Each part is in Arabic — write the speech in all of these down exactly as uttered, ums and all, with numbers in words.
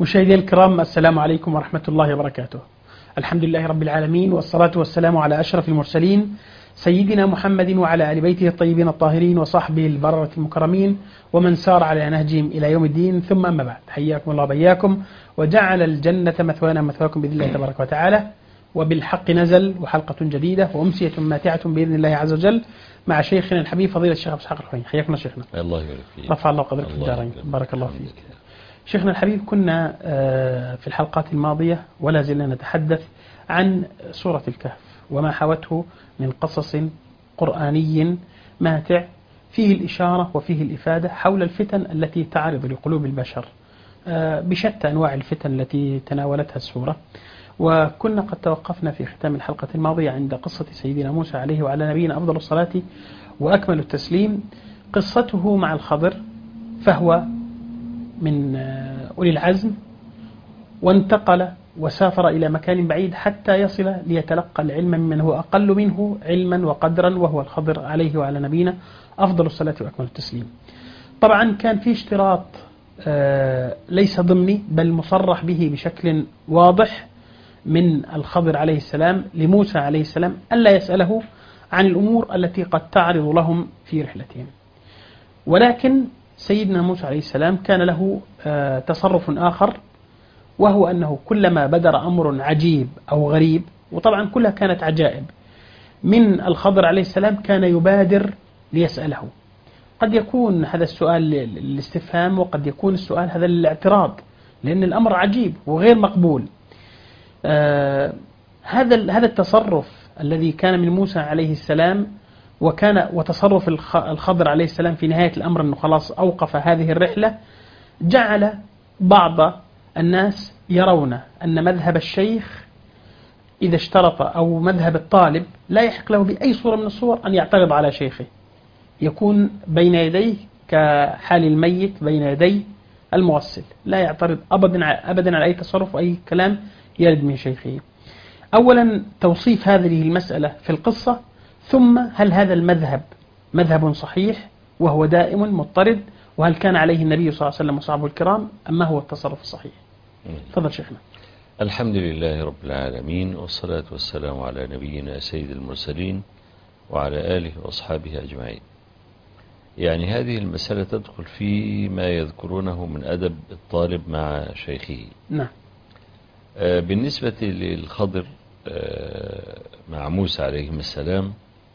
مشاهدينا الكرام، السلام عليكم ورحمة الله وبركاته. الحمد لله رب العالمين، والصلاة والسلام على أشرف المرسلين سيدنا محمد وعلى آل بيته الطيبين الطاهرين وصحبه البررة المكرمين ومن سار على نهجهم إلى يوم الدين، ثم أما بعد. حياكم الله وبياكم، وجعل الجنة مثوانا مثواكم بإذن الله تبارك وتعالى. وبالحق نزل وحلقة جديدة وأمسية ماتعة بإذن الله عز وجل مع شيخنا الحبيب فضيلة الشيخ أبو إسحاق الحويني. حياكم شيخنا. الله يبارك فيك. رفع الله قدرك في الدارين. بارك الله فيك. شيخنا الحبيب، كنا في الحلقات الماضية ولا زلنا نتحدث عن سورة الكهف وما حوته من قصص قرآني ماتع فيه الإشارة وفيه الإفادة حول الفتن التي تعرض لقلوب البشر بشتى أنواع الفتن التي تناولتها السورة. وكنا قد توقفنا في ختام الحلقة الماضية عند قصة سيدنا موسى عليه وعلى نبينا أفضل الصلاة وأكمل التسليم، قصته مع الخضر، فهو من أولي العزم، وانتقل وسافر إلى مكان بعيد حتى يصل ليتلقى العلم ممن هو أقل منه علما وقدرا، وهو الخضر عليه وعلى نبينا أفضل الصلاة وأكمل التسليم. طبعا كان في اشتراط ليس ضمني بل مصرح به بشكل واضح من الخضر عليه السلام لموسى عليه السلام ألا يسأله عن الأمور التي قد تعرض لهم في رحلتهم. ولكن سيدنا موسى عليه السلام كان له تصرف آخر، وهو أنه كلما بدر أمر عجيب أو غريب، وطبعا كلها كانت عجائب، من الخضر عليه السلام كان يبادر ليسأله. قد يكون هذا السؤال للاستفهام، وقد يكون السؤال هذا للاعتراض، لأن الأمر عجيب وغير مقبول. آه هذا هذا التصرف الذي كان من موسى عليه السلام، وكان وتصرف الخضر عليه السلام في نهاية الأمر أنه خلاص أوقف هذه الرحلة، جعل بعض الناس يرون أن مذهب الشيخ إذا اشترط، أو مذهب الطالب، لا يحق له بأي صورة من الصور أن يعترض على شيخه، يكون بين يديه كحال الميت بين يدي المغسل، لا يعترض أبدا أبدا على أي تصرف وأي كلام يرد من شيخه. أولا توصيف هذه المسألة في القصة، ثم هل هذا المذهب مذهب صحيح وهو دائم مضطرد، وهل كان عليه النبي صلى الله عليه وسلم وصحبه الكرام، أما هو التصرف الصحيح؟ تفضل شيخنا. الحمد لله رب العالمين، والصلاة والسلام على نبينا سيد المرسلين وعلى آله وأصحابه أجمعين. يعني هذه المسألة تدخل في ما يذكرونه من أدب الطالب مع شيخه. نعم. آه بالنسبة للخضر آه مع موسى عليهم السلام،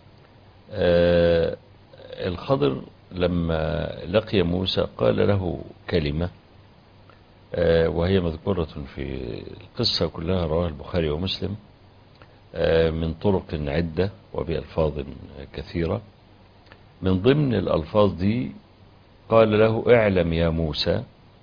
آه الخضر لما لقي موسى قال له كلمة آه وهي مذكورة في القصة كلها، رواه البخاري ومسلم آه من طرق عدة وبألفاظ كثيرة. من ضمن الألفاظ دي قال له: اعلم يا موسى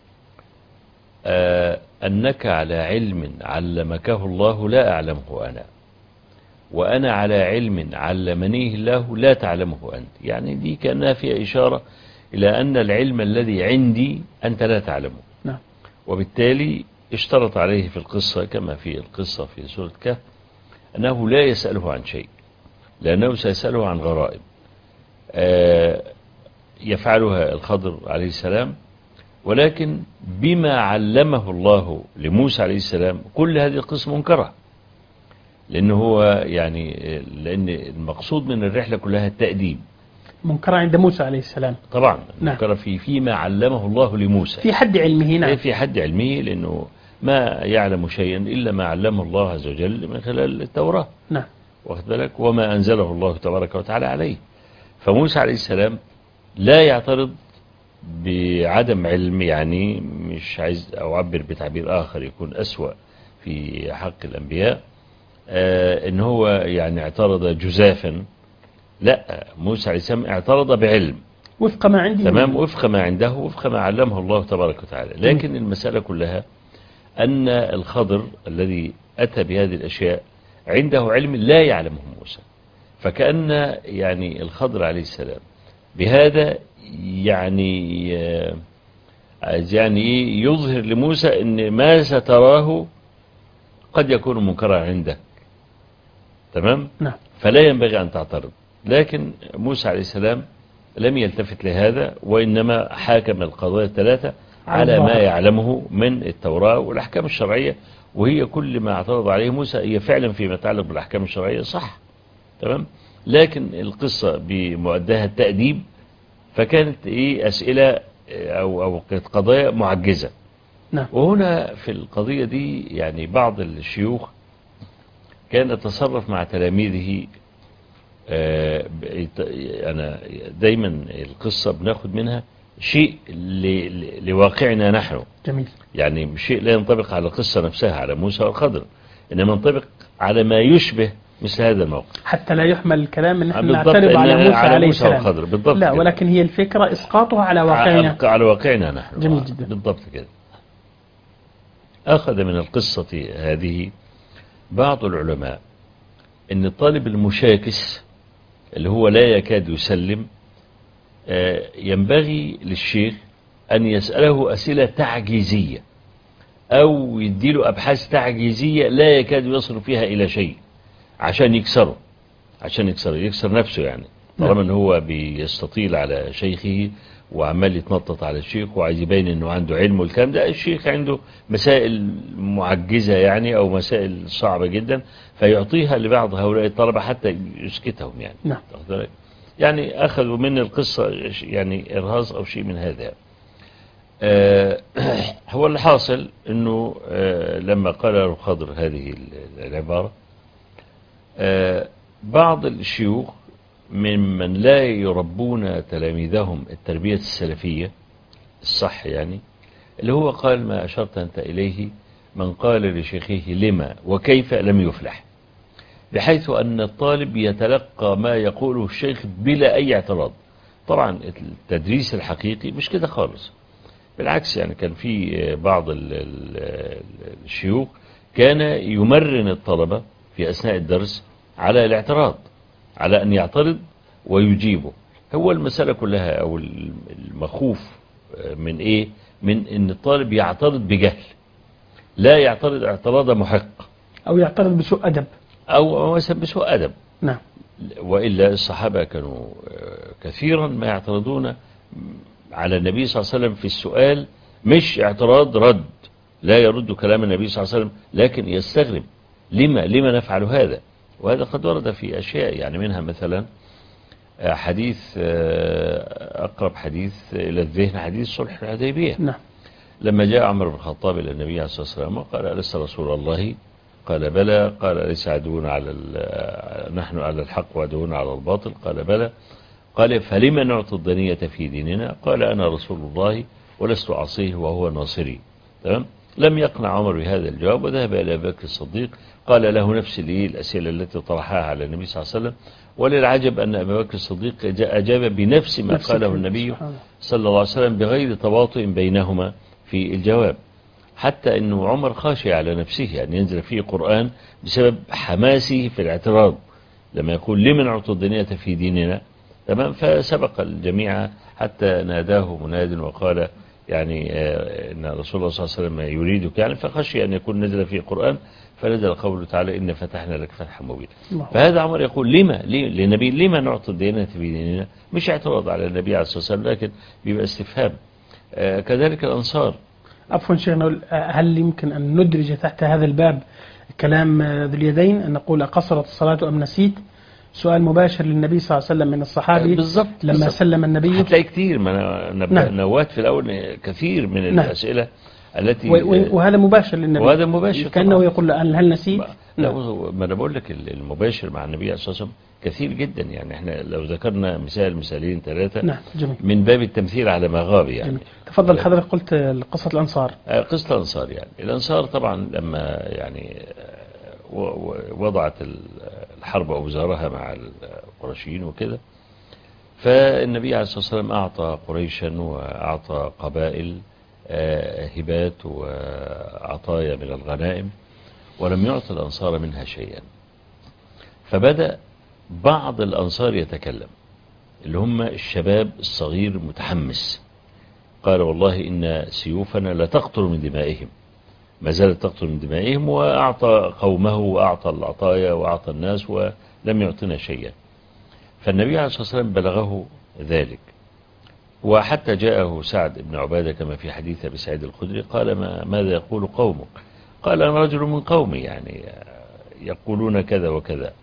آه أنك على علم علمكه الله لا أعلمه أنا، وأنا على علم علمنيه الله لا تعلمه أنت. يعني دي كأنها فيها إشارة إلى أن العلم الذي عندي أنت لا تعلمه. نعم. وبالتالي اشترط عليه في القصة كما في القصة في سورة كهف أنه لا يسأله عن شيء، لأنه سيسأله عن غرائب آه يفعلها الخضر عليه السلام، ولكن بما علمه الله لموسى عليه السلام كل هذه القصة منكرة، لأنه هو يعني لأن المقصود من الرحلة كلها التأديب. منكرة عند موسى عليه السلام طبعا. نعم. منكرة في فيما علمه الله لموسى في حد علمه. نعم. في حد علمه، لأنه ما يعلم شيئا إلا ما علمه الله عز وجل من خلال التوراة. نعم. واخد بالك، وما أنزله الله تبارك وتعالى عليه. فموسى عليه السلام لا يعترض بعدم علم، يعني مش عايز أعبر بتعبير آخر يكون أسوأ في حق الأنبياء، آه إن هو يعني اعترض جزافا. لا، موسى عليه السلام اعترض بعلم وفق ما عندي، تمام، وفق ما عنده، وفق ما علمه الله تبارك وتعالى. لكن المسألة كلها أن الخضر الذي أتى بهذه الأشياء عنده علم لا يعلمه موسى، فكأن يعني الخضر عليه السلام بهذا يعني يعني يظهر لموسى أن ما ستراه قد يكون منكرا عندك. تمام. نعم. فلا ينبغي أن تعترض. لكن موسى عليه السلام لم يلتفت لهذا، وإنما حاكم القضايا الثلاثة على ما الظاهر. يعلمه من التوراة والأحكام الشرعية، وهي كل ما اعترض عليه موسى هي فعلا فيما يتعلق بالأحكام الشرعية صح، تمام، لكن القصة بمؤداها التأديب، فكانت إيه أسئلة أو أو كانت قضايا معجزة. نعم. وهنا في القضية دي يعني بعض الشيوخ كان يتصرف مع تلاميذه. آه، أنا دايما القصة بناخد منها شيء لواقعنا نحن، جميل. يعني شيء لا ينطبق على القصة نفسها على موسى والخضر، إنما ينطبق على ما يشبه مثل هذا الموقف، حتى لا يحمل الكلام ان احنا بالضبط نعترض على موسى على عليه موسى السلام. والخضر، بالضبط لا، كده. ولكن هي الفكرة اسقاطها على واقعنا. على واقعنا نحن. جميل جدا. بالضبط كده. أخذ من القصة هذه بعض العلماء ان الطالب المشاكس اللي هو لا يكاد يسلم ينبغي للشيخ أن يسأله أسئلة تعجيزية أو يديله أبحاث تعجيزية لا يكاد يصل فيها إلى شيء عشان يكسره، عشان يكسر يكسر نفسه يعني، طالما أنه هو بيستطيل على شيخه وعمال يتنطط على الشيخ وعايز يبين أنه عنده علم والكلام ده. الشيخ عنده مسائل معجزة يعني أو مسائل صعبة جدا فيعطيها لبعض هؤلاء الطلبة حتى يسكتهم يعني. نعم. يعني أخذوا من القصة يعني إرهاص أو شيء من هذا. آه هو اللي حاصل أنه آه لما قال الخضر هذه العبارة آه بعض الشيوخ ممن لا يربون تلاميذهم التربية السلفية الصح يعني، اللي هو قال ما أشرت أنت إليه، من قال لشيخه لما وكيف لم يفلح، بحيث أن الطالب يتلقى ما يقوله الشيخ بلا أي اعتراض. طبعا التدريس الحقيقي مش كده خالص، بالعكس يعني كان في بعض الشيوخ كان يمرن الطلبة في أثناء الدرس على الاعتراض، على أن يعترض ويجيبه. هو المسألة كلها أو المخوف من إيه؟ من أن الطالب يعترض بجهل، لا يعترض اعتراض محق، أو يعترض بسوء أدب، أو مثلا بسوء أدب. نعم. وإلا الصحابة كانوا كثيرا ما يعترضون على النبي صلى الله عليه وسلم في السؤال، مش اعتراض رد، لا يرد كلام النبي صلى الله عليه وسلم، لكن يستغرب لما لما نفعل هذا. وهذا قد ورد في أشياء يعني منها مثلا حديث أقرب حديث إلى الذهن حديث صلح الحديبية. نعم. لما جاء عمر بن الخطاب إلى النبي عليه الصلاة والسلام وقال ألست رسول الله؟ قال بلى. قال ليس عدونا على نحن على الحق وعدونا على الباطل؟ قال بلى. قال فلما نعطي الدنية في ديننا؟ قال أنا رسول الله ولست أعصيه وهو ناصري. تمام. لم يقنع عمر بهذا الجواب وذهب إلى أبي بكر الصديق قال له نفس الأسئلة التي طرحها على النبي صلى الله عليه وسلم. وللعجب أن أبي بكر الصديق أجاب بنفس ما قاله النبي صلى الله عليه وسلم بغير تواطؤ بينهما في الجواب، حتى أنه عمر خاشي على نفسه أن يعني ينزل فيه قرآن بسبب حماسه في الاعتراض لما يقول لمن أعطوا الدنيا في ديننا. تمام. فسبق الجميع حتى ناداه مناد وقال يعني إن رسول الله صلى الله عليه وسلم يريدك يعني، فخشي أن يكون نزل فيه قرآن فنزل قوله تعالى إن فتحنا لك فتحا مبينا. فهذا عمر يقول لما للنبي لما نعطي الدينة في ديننا، مش اعتراض على النبي عليه الصلاة والسلام لكن بيبقى استفهام. آه كذلك الأنصار. عفوا شيخنا، هل يمكن أن ندرج تحت هذا الباب كلام ذو اليدين أن نقول قصرت الصلاة أم نسيت؟ سؤال مباشر للنبي صلى الله عليه وسلم من الصحابي بالضبط لما بالزبط. سلم النبي. هتلاقي كثير من نعم. نوات في الأول كثير من نعم. الأسئلة التي وهذا مباشر للنبي، وهذا مباشر كأنه طبعا. يقول له هل نسيت؟ لا ما أنا بقول لك المباشر مع النبي عليه الصلاة والسلام كثير جدا يعني. احنا لو ذكرنا مثال مثالين ثلاثة نعم. جميل. من باب التمثيل على ما غاب يعني. جميل. تفضل حضرتك قلت قصة الأنصار. قصة الأنصار يعني الأنصار طبعا لما يعني وضعت الحرب أوزارها مع القرشيين وكده، فالنبي عليه الصلاة والسلام أعطى قريشا وأعطى قبائل هبات وعطايا من الغنائم ولم يعطي الأنصار منها شيئا. فبدأ بعض الأنصار يتكلم اللي هم الشباب الصغير المتحمس، قال والله إن سيوفنا لا تقطر من دمائهم، ما زالت تقطر من دمائهم، وأعطى قومه وأعطى العطايا وأعطى الناس ولم يعطنا شيئا. فالنبي عليه الصلاة والسلام بلغه ذلك وحتى جاءه سعد بن عبادة كما في حديث أبي سعيد الخدري قال ما ماذا يقول قومك؟ قال أنا رجل من قومي يعني يقولون كذا وكذا.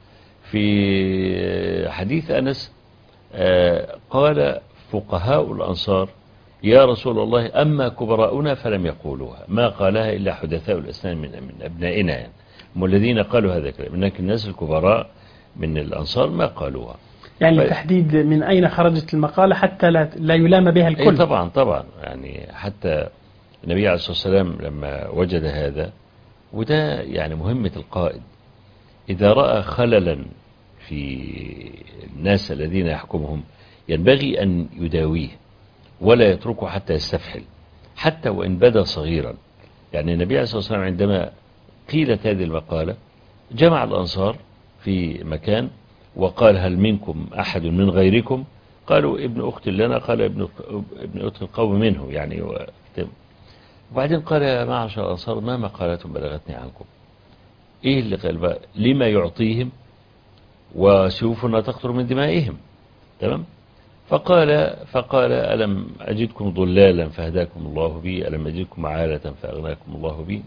في حديث أنس قال فقهاء الأنصار يا رسول الله أما كبراؤنا فلم يقولوها، ما قالها إلا حدثاء الأسنان من من أبنائنا يعني هم الذين قالوا هذا الكلام، لكن الناس الكبراء من الأنصار ما قالوها. يعني ف... تحديد من أين خرجت المقالة حتى لا, لا يلام بها الكل. طبعا طبعا يعني حتى النبي عليه الصلاة والسلام لما وجد هذا، وده يعني مهمة القائد إذا رأى خللا في الناس الذين يحكمهم ينبغي أن يداويه ولا يتركه حتى يستفحل حتى وإن بدا صغيرا. يعني النبي عليه الصلاة والسلام عندما قيلت هذه المقالة جمع الأنصار في مكان وقال هل منكم أحد من غيركم؟ قالوا ابن أخت لنا، قال ابن ابن أخت القوم منه يعني. وبعدين قال يا معشر الأنصار ما مقالات بلغتني عنكم؟ إيه اللي قال بقى؟ لما يعطيهم وسيوفنا تقطر من دمائهم. تمام. فقال فقال ألم أجدكم ضلالا فهداكم الله بي، ألم أجدكم عالة فأغناكم الله بي؟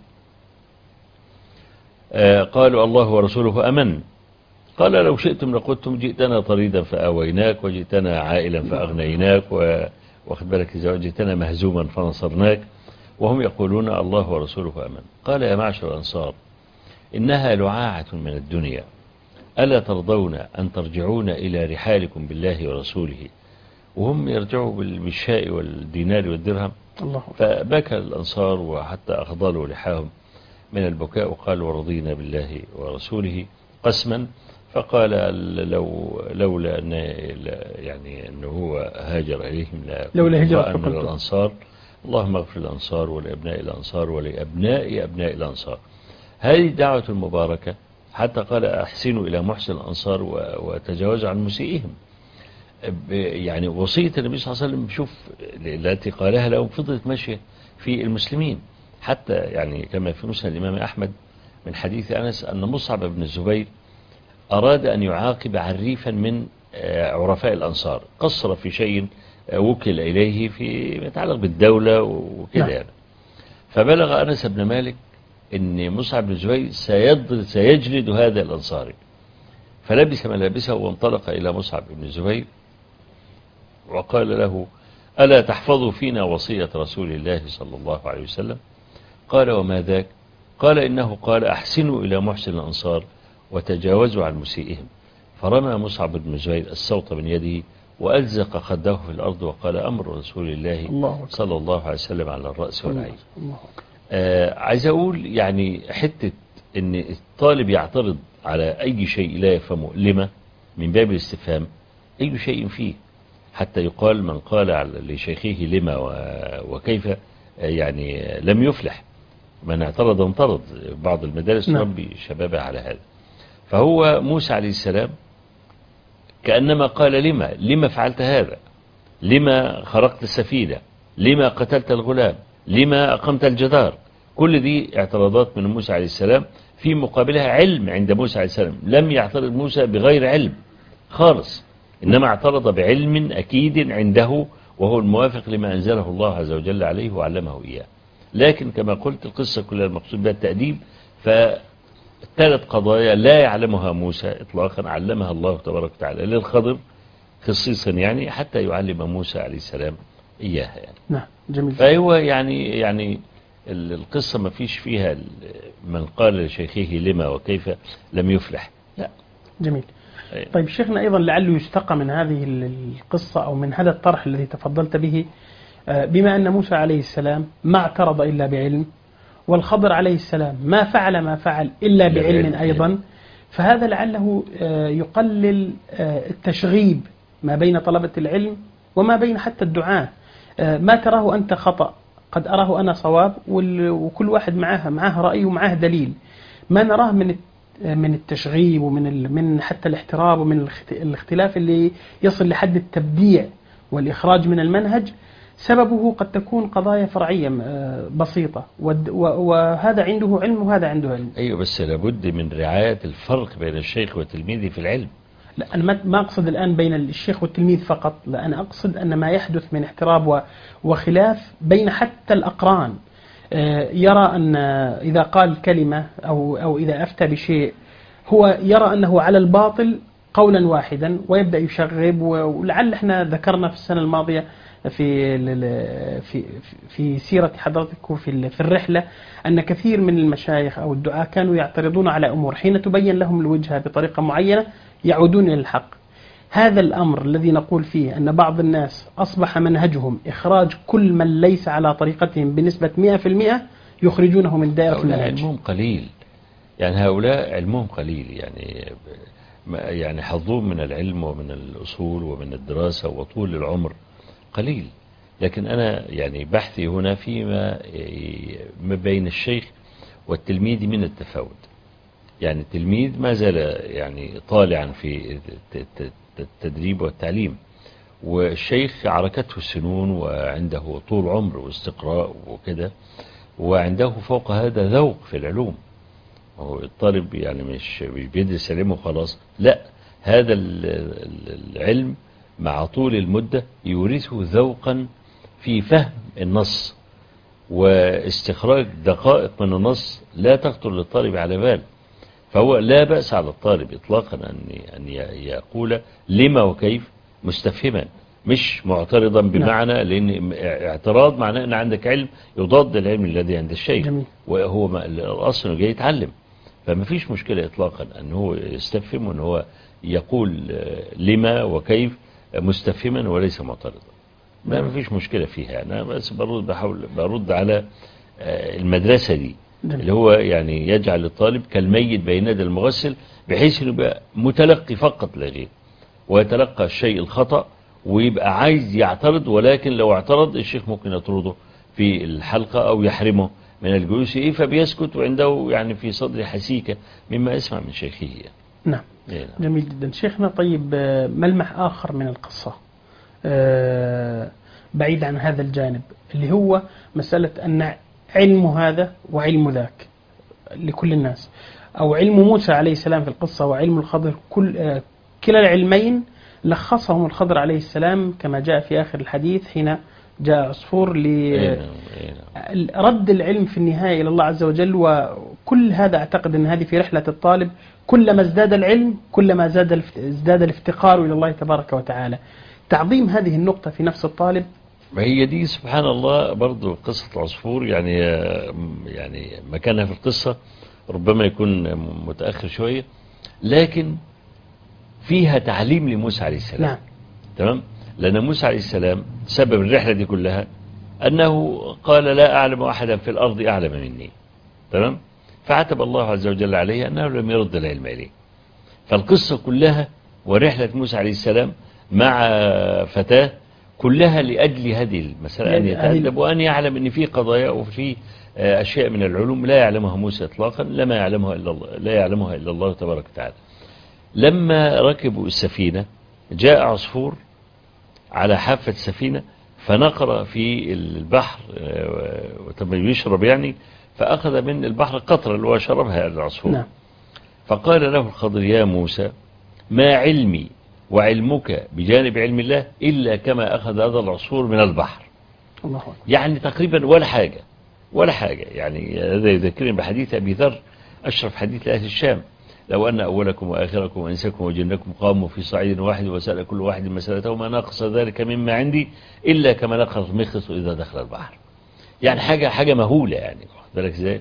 آه قالوا الله ورسوله أمن. قال لو شئتم لقلتم جئتنا طريدا فآويناك وجئتنا عائلا فأغنيناك واخد بالك إذا جئتنا مهزوما فنصرناك، وهم يقولون الله ورسوله أمن. قال يا معشر الأنصار إنها لعاعة من الدنيا، ألا ترضون أن ترجعون إلى رحالكم بالله ورسوله؟ وهم يرجعوا بالشاء والدينار والدرهم. الله. فبكى الأنصار وحتى أخضلوا لحاهم من البكاء وقالوا ورضينا بالله ورسوله قسما. فقال لو لولا أن يعني أنه هو هاجر إليهم لولا هجرة من الأنصار اللهم اغفر الأنصار ولأبناء الأنصار ولأبناء أبناء الأنصار. هذه الدعوة المباركة حتى قال أحسنوا إلى محسن الأنصار وتجاوزوا عن مسيئهم. يعني وصية النبي صلى الله عليه وسلم شوف التي قالها لهم فضلت ماشية في المسلمين حتى يعني كما في مسند الإمام أحمد من حديث أنس أن مصعب بن الزبير أراد أن يعاقب عريفا من عرفاء الأنصار قصر في شيء وكل إليه في يتعلق بالدولة وكذا يعني. فبلغ أنس بن مالك أن مصعب بن الزبير سيجلد هذا الأنصاري، فلبس ملابسه وانطلق إلى مصعب بن الزبير وقال له ألا تحفظوا فينا وصية رسول الله صلى الله عليه وسلم؟ قال وما ذاك؟ قال إنه قال أحسنوا إلى محسن الأنصار وتجاوزوا عن مسيئهم. فرمى مصعب بن الزبير السوط من يده وألزق خده في الأرض وقال أمر رسول الله, الله صلى الله عليه وسلم على الرأس والعين. آه عايز أقول يعني حتة أن الطالب يعترض على أي شيء لا يفهمه لما من باب الاستفهام أي شيء فيه، حتى يقال من قال لشيخه لما وكيف يعني لم يفلح، من اعترض انطرد. بعض المدارس تربي شبابها على هذا. فهو موسى عليه السلام كأنما قال لما لما فعلت هذا، لما خرقت السفينة، لما قتلت الغلام، لما أقمت الجدار. كل دي اعتراضات من موسى عليه السلام في مقابلها علم عند موسى عليه السلام. لم يعترض موسى بغير علم خالص، إنما اعترض بعلم أكيد عنده وهو الموافق لما أنزله الله عز وجل عليه وعلمه إياه. لكن كما قلت القصة كلها المقصود بها التأديب. فثلاث قضايا لا يعلمها موسى إطلاقا علمها الله تبارك وتعالى للخضر خصيصا يعني حتى يعلم موسى عليه السلام إياها يعني. نعم جميل. فهو يعني يعني القصة ما فيش فيها من قال لشيخه لما وكيف لم يفلح، لا. جميل. طيب شيخنا أيضا لعله يستقى من هذه القصة أو من هذا الطرح الذي تفضلت به، بما أن موسى عليه السلام ما اعترض إلا بعلم، والخضر عليه السلام ما فعل ما فعل إلا بعلم أيضا، فهذا لعله يقلل التشغيب ما بين طلبة العلم وما بين حتى الدعاة. ما تراه أنت خطأ قد أراه أنا صواب، وكل واحد معاه معاه رأي ومعاه دليل. ما نراه من من التشغيب ومن من حتى الاحتراب ومن الاختلاف اللي يصل لحد التبديع والإخراج من المنهج، سببه قد تكون قضايا فرعية بسيطة، وهذا عنده علم وهذا عنده علم. أيوة بس لابد من رعاية الفرق بين الشيخ وتلميذه في العلم. لا أنا ما- ما أقصد الآن بين الشيخ والتلميذ فقط، لا أنا أقصد أن ما يحدث من احتراب و- وخلاف بين حتى الأقران. آه، يرى أن إذا قال كلمة أو أو إذا أفتى بشيء هو يرى أنه على الباطل قولا واحدا ويبدأ يشغب، ولعل احنا ذكرنا في السنة الماضية في ال- في في سيرة حضرتك في ال- في الرحلة أن كثير من المشايخ أو الدعاة كانوا يعترضون على أمور حين تبين لهم الوجهة بطريقة معينة يعودون إلى الحق. هذا الأمر الذي نقول فيه أن بعض الناس أصبح منهجهم إخراج كل من ليس على طريقتهم بنسبة مئة في المئة، يخرجونه من دائرة هؤلاء المنهج. علمهم قليل، يعني هؤلاء علمهم قليل، يعني ما- يعني حظهم من العلم ومن الأصول ومن الدراسة وطول العمر قليل. لكن أنا يعني بحثي هنا فيما ما بين الشيخ والتلميذ من التفاوت. يعني التلميذ ما زال يعني طالعا في التدريب والتعليم، والشيخ عركته السنون وعنده طول عمر واستقراء وكده، وعنده فوق هذا ذوق في العلوم. هو الطالب يعني مش مش بيدرس علم وخلاص، لا، هذا ال- ال- العلم مع طول المدة يورثه ذوقا في فهم النص واستخراج دقائق من النص لا تخطر للطالب على بال. فهو لا بأس على الطالب إطلاقا أن أن يقول لما وكيف مستفهما، مش معترضا بمعنى، لأن اعتراض معناه أن عندك علم يضاد العلم الذي عند الشيخ، جميل. وهو ما- الأصل أنه جاي يتعلم. فما فيش مشكلة إطلاقا أن هو يستفهم وأن هو يقول لما وكيف مستفهما وليس معترضا. ما ما فيش مشكلة فيها. أنا بس برد بحاول برد على المدرسة دي جميل. اللي هو يعني يجعل الطالب كالميت بين يدي المغسل، بحيث انه يبقى متلقي فقط لا غير، ويتلقى الشيء الخطأ ويبقى عايز يعترض، ولكن لو اعترض الشيخ ممكن يطرده في الحلقة أو يحرمه من الجلوس إيه، فبيسكت وعنده يعني في صدر حسيكة مما يسمع من شيخه يعني. نعم. إيه. جميل جدا شيخنا. طيب آه، ملمح آخر من القصة آه، بعيد عن هذا الجانب، اللي هو مسألة أن علم هذا وعلم ذاك لكل الناس، أو علم موسى عليه السلام في القصة وعلم الخضر، كل آه، كلا العلمين لخصهم الخضر عليه السلام كما جاء في آخر الحديث حين جاء عصفور إيه. إيه. لرد العلم في النهاية إلى الله عز وجل. وكل هذا أعتقد أن هذه في رحلة الطالب، كلما ازداد العلم كلما زاد ازداد الافتقار إلى الله تبارك وتعالى. تعظيم هذه النقطة في نفس الطالب. ما هي دي سبحان الله برضو قصة العصفور، يعني يعني مكانها في القصة ربما يكون متأخر شوية، لكن فيها تعليم لموسى عليه السلام. نعم. تمام. لأن موسى عليه السلام سبب الرحلة دي كلها أنه قال لا أعلم أحدا في الأرض أعلم مني. تمام. فعتب الله عز وجل عليه أنه لم يرد العلم إليه. فالقصة كلها ورحلة موسى عليه السلام مع فتاة كلها لأجل هذه المسألة، أن يتأدب وأن يعلم أن في قضايا وفي أشياء من العلوم لا يعلمها موسى إطلاقا، لما يعلمها إلا الله، لا يعلمها إلا الله تبارك وتعالى. لما ركبوا السفينة جاء عصفور على حافة السفينة فنقر في البحر وتم يشرب يعني، فأخذ من البحر قطرة اللي هو شربها العصفور. نعم. فقال له الخضر يا موسى ما علمي وعلمك بجانب علم الله إلا كما أخذ هذا العصفور من البحر. الله أكبر. يعني تقريبا ولا حاجة ولا حاجة. يعني هذا يذكرني بحديث أبي ذر أشرف حديث لأهل الشام، لو أن أولكم وآخركم وإنسكم وجنكم قاموا في صعيد واحد وسأل كل واحد مسألته ما نقص ذلك مما عندي إلا كما نقص المخص إذا دخل البحر. يعني حاجة حاجة مهولة يعني، بالك ازاي.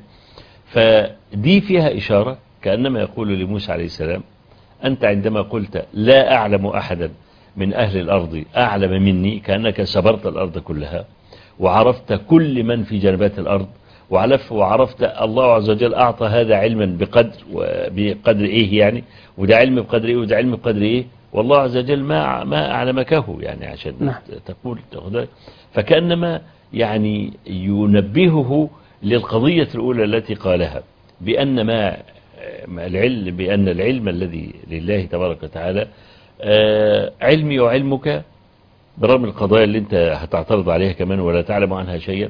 فدي فيها إشارة كأنما يقول لموسى عليه السلام أنت عندما قلت لا أعلم أحدا من أهل الأرض أعلم مني، كأنك سبرت الأرض كلها وعرفت كل من في جنبات الأرض، وعرفت, وعرفت الله عز وجل أعطى هذا علما بقدر بقدر إيه يعني، وده علم بقدر إيه وده علم بقدر إيه، والله عز وجل ما ما أعلمكه يعني عشان نعم. تقول تأخذ. فكأنما يعني ينبهه للقضية الأولى التي قالها بأن ما العلم بأن العلم الذي لله تبارك وتعالى علمي وعلمك، برغم القضايا اللي انت هتعترض عليها كمان ولا تعلم عنها شيئا،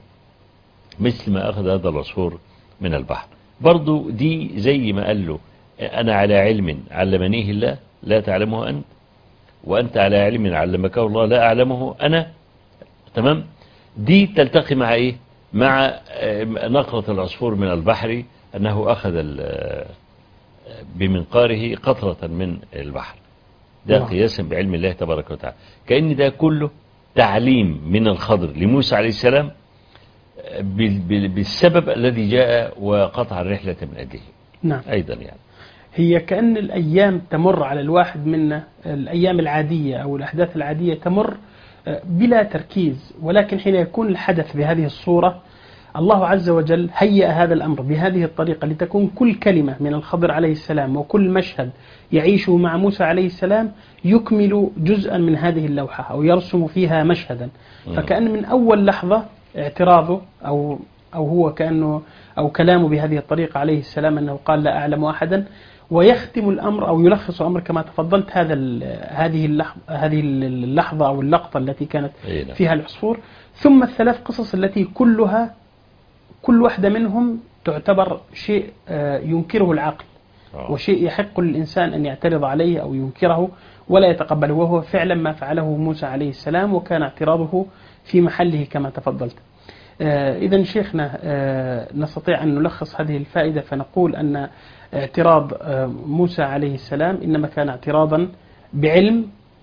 مثل ما أخذ هذا العصفور من البحر. برضو دي زي ما قال له أنا على علم علمنيه الله لا تعلمه أنت، وأنت على علم علمك الله لا أعلمه أنا. تمام. دي تلتقي مع إيه؟ مع نقرة العصفور من البحر، أنه أخذ بمنقاره قطرة من البحر. ده قياسا بعلم الله تبارك وتعالى، كأن ده كله تعليم من الخضر لموسى عليه السلام بالسبب الذي جاء وقطع الرحلة من أجله. نعم. أيضا يعني هي كأن الأيام تمر على الواحد منا، الأيام العادية أو الأحداث العادية تمر بلا تركيز، ولكن حين يكون الحدث بهذه الصورة الله عز وجل هيأ هذا الأمر بهذه الطريقة لتكون كل كلمة من الخضر عليه السلام وكل مشهد يعيشه مع موسى عليه السلام يكمل جزءا من هذه اللوحة أو يرسم فيها مشهدا. فكأن من أول لحظة اعتراضه أو أو هو كأنه أو كلامه بهذه الطريقة عليه السلام أنه قال لا أعلم أحدا، ويختم الأمر أو يلخص الأمر كما تفضلت هذا هذه اللحظة هذه اللحظة أو اللقطة التي كانت فيها العصفور، ثم الثلاث قصص التي كلها كل واحدة منهم تعتبر شيء ينكره العقل وشيء يحق للإنسان أن يعترض عليه أو ينكره ولا يتقبله، وهو فعلا ما فعله موسى عليه السلام، وكان اعتراضه في محله كما تفضلت. إذن شيخنا نستطيع أن نلخص هذه الفائدة فنقول أن اعتراض موسى عليه السلام إنما كان اعتراضا بعلم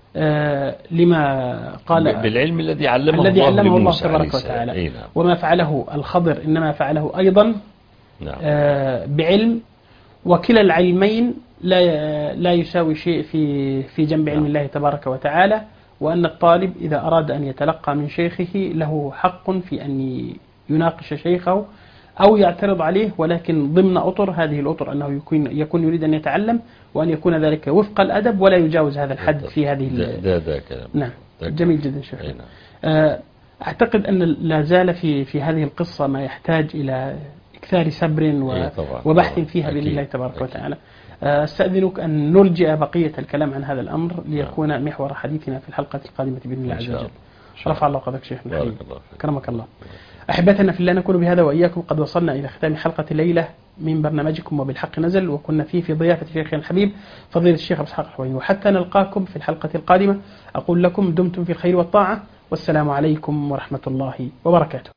لما قال بالعلم الذي علمه الذي الله, علمه الله لموسى تبارك وتعالى. إيه نعم. وما فعله الخضر إنما فعله أيضا نعم. بعلم، وكلا العلمين لا لا يساوي شيء في في جنب علم نعم. الله تبارك وتعالى، وأن الطالب إذا أراد أن يتلقى من شيخه له حق في أن يناقش شيخه أو يعترض عليه، ولكن ضمن أطر، هذه الأطر أنه يكون يكون يريد أن يتعلم وأن يكون ذلك وفق الأدب ولا يجاوز هذا الحد في هذه ده, ده, ده كلام. نعم ده جميل جدا شيخ. نعم. أعتقد أن لا زال في في هذه القصة ما يحتاج إلى إكثار صبر وبحث فيها بإذن الله تبارك وتعالى. أستأذنك أن نرجئ بقية الكلام عن هذا الأمر ليكون محور حديثنا في الحلقة القادمة بإذن الله عز وجل. رفع الله قدرك شيخنا الحبيب، كرمك الله. أحبتنا في الله، نكون بهذا وإياكم قد وصلنا إلى ختام حلقة الليلة من برنامجكم وبالحق نزل، وكنا فيه في ضيافة شيخنا الحبيب فضيلة الشيخ أبو إسحاق الحويني. وحتى نلقاكم في الحلقة القادمة أقول لكم دمتم في الخير والطاعة، والسلام عليكم ورحمة الله وبركاته.